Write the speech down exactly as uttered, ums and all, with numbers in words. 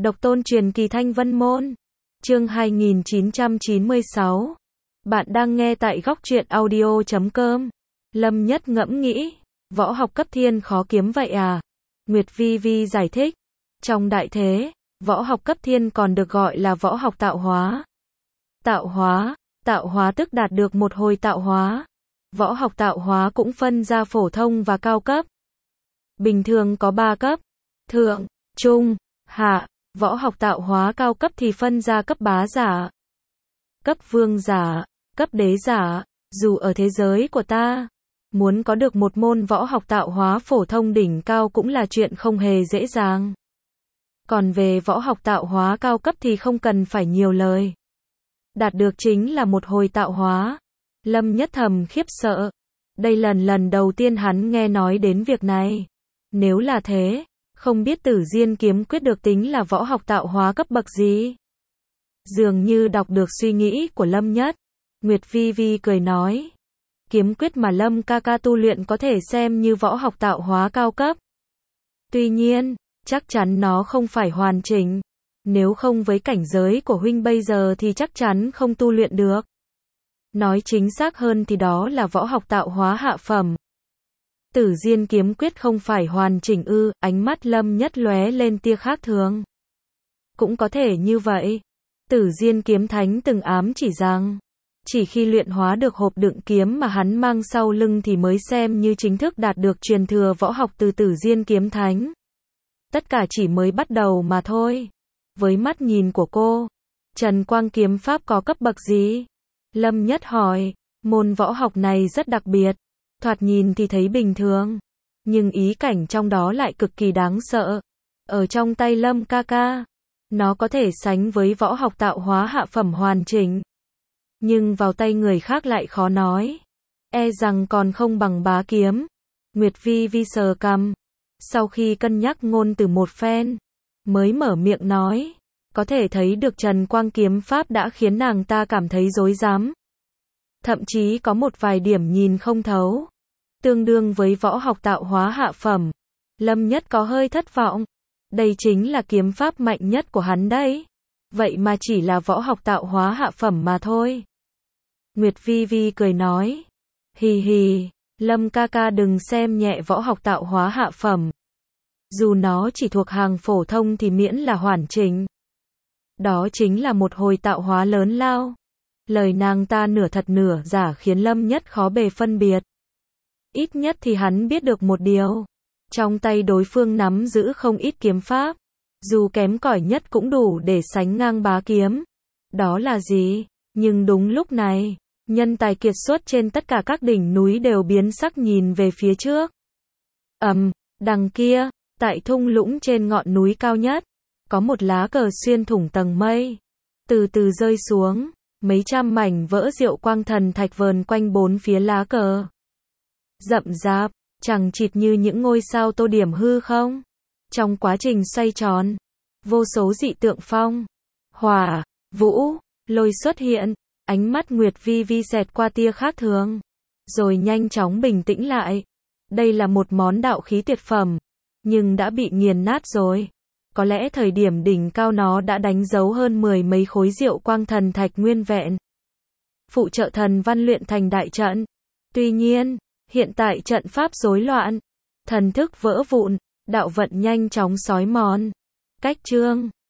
Độc tôn truyền kỳ Thanh Vân Môn. Chương hai nghìn chín trăm chín mươi sáu. Bạn đang nghe tại góc truyện audio chấm com. Lâm Nhất ngẫm nghĩ, võ học cấp thiên khó kiếm vậy à? Nguyệt Vi Vi giải thích, trong đại thế, võ học cấp thiên còn được gọi là võ học tạo hóa. Tạo hóa, tạo hóa tức đạt được một hồi tạo hóa. Võ học tạo hóa cũng phân ra phổ thông và cao cấp. Bình thường có ba cấp: thượng, trung, hạ. Võ học tạo hóa cao cấp thì phân ra cấp bá giả, cấp vương giả, cấp đế giả. Dù ở thế giới của ta, muốn có được một môn võ học tạo hóa phổ thông đỉnh cao cũng là chuyện không hề dễ dàng. Còn về võ học tạo hóa cao cấp thì không cần phải nhiều lời. Đạt được chính là một hồi tạo hóa. Lâm Nhất thầm khiếp sợ. Đây lần lần đầu tiên hắn nghe nói đến việc này. Nếu là thế, không biết Tử Diên kiếm quyết được tính là võ học tạo hóa cấp bậc gì? Dường như đọc được suy nghĩ của Lâm Nhất, Nguyệt Vi Vi cười nói, kiếm quyết mà Lâm ca ca tu luyện có thể xem như võ học tạo hóa cao cấp. Tuy nhiên, chắc chắn nó không phải hoàn chỉnh. Nếu không với cảnh giới của huynh bây giờ thì chắc chắn không tu luyện được. Nói chính xác hơn thì đó là võ học tạo hóa hạ phẩm. Tử Diên kiếm quyết không phải hoàn chỉnh ư? Ánh mắt Lâm Nhất lóe lên tia khác thường. Cũng có thể như vậy. Tử Diên kiếm thánh từng ám chỉ rằng, chỉ khi luyện hóa được hộp đựng kiếm mà hắn mang sau lưng thì mới xem như chính thức đạt được truyền thừa võ học từ Tử Diên kiếm thánh. Tất cả chỉ mới bắt đầu mà thôi. Với mắt nhìn của cô, Trần Quang kiếm pháp có cấp bậc gì? Lâm Nhất hỏi. Môn võ học này rất đặc biệt. Thoạt nhìn thì thấy bình thường, nhưng ý cảnh trong đó lại cực kỳ đáng sợ. Ở trong tay Lâm ca ca, nó có thể sánh với võ học tạo hóa hạ phẩm hoàn chỉnh. Nhưng vào tay người khác lại khó nói. E rằng còn không bằng bá kiếm. Nguyệt Vi Vi sờ cằm. Sau khi cân nhắc ngôn từ một phen, mới mở miệng nói. Có thể thấy được Trần Quang kiếm pháp đã khiến nàng ta cảm thấy rối rắm. Thậm chí có một vài điểm nhìn không thấu. Tương đương với võ học tạo hóa hạ phẩm. Lâm Nhất có hơi thất vọng. Đây chính là kiếm pháp mạnh nhất của hắn đấy. Vậy mà chỉ là võ học tạo hóa hạ phẩm mà thôi. Nguyệt Vi Vi cười nói. Hì hì, Lâm ca ca đừng xem nhẹ võ học tạo hóa hạ phẩm. Dù nó chỉ thuộc hàng phổ thông thì miễn là hoàn chỉnh. Đó chính là một hồi tạo hóa lớn lao. Lời nàng ta nửa thật nửa giả khiến Lâm Nhất khó bề phân biệt. Ít nhất thì hắn biết được một điều. Trong tay đối phương nắm giữ không ít kiếm pháp. Dù kém cỏi nhất cũng đủ để sánh ngang bá kiếm. Đó là gì? Nhưng đúng lúc này, nhân tài kiệt xuất trên tất cả các đỉnh núi đều biến sắc nhìn về phía trước. Ầm, um, đằng kia, tại thung lũng trên ngọn núi cao nhất, có một lá cờ xuyên thủng tầng mây. Từ từ rơi xuống, mấy trăm mảnh vỡ diệu quang thần thạch vờn quanh bốn phía lá cờ. Rậm rạp, chằng chịt như những ngôi sao tô điểm hư không. Trong quá trình xoay tròn, vô số dị tượng phong, hỏa, vũ, lôi xuất hiện. Ánh mắt Nguyệt Vi Vi xẹt qua tia khác thường, rồi nhanh chóng bình tĩnh lại. Đây là một món đạo khí tuyệt phẩm, nhưng đã bị nghiền nát rồi. Có lẽ thời điểm đỉnh cao nó đã đánh dấu hơn mười mấy khối diệu quang thần thạch nguyên vẹn. Phụ trợ thần văn luyện thành đại trận. Tuy nhiên, hiện tại trận pháp rối loạn, thần thức vỡ vụn, đạo vận nhanh chóng xói mòn. Cách chương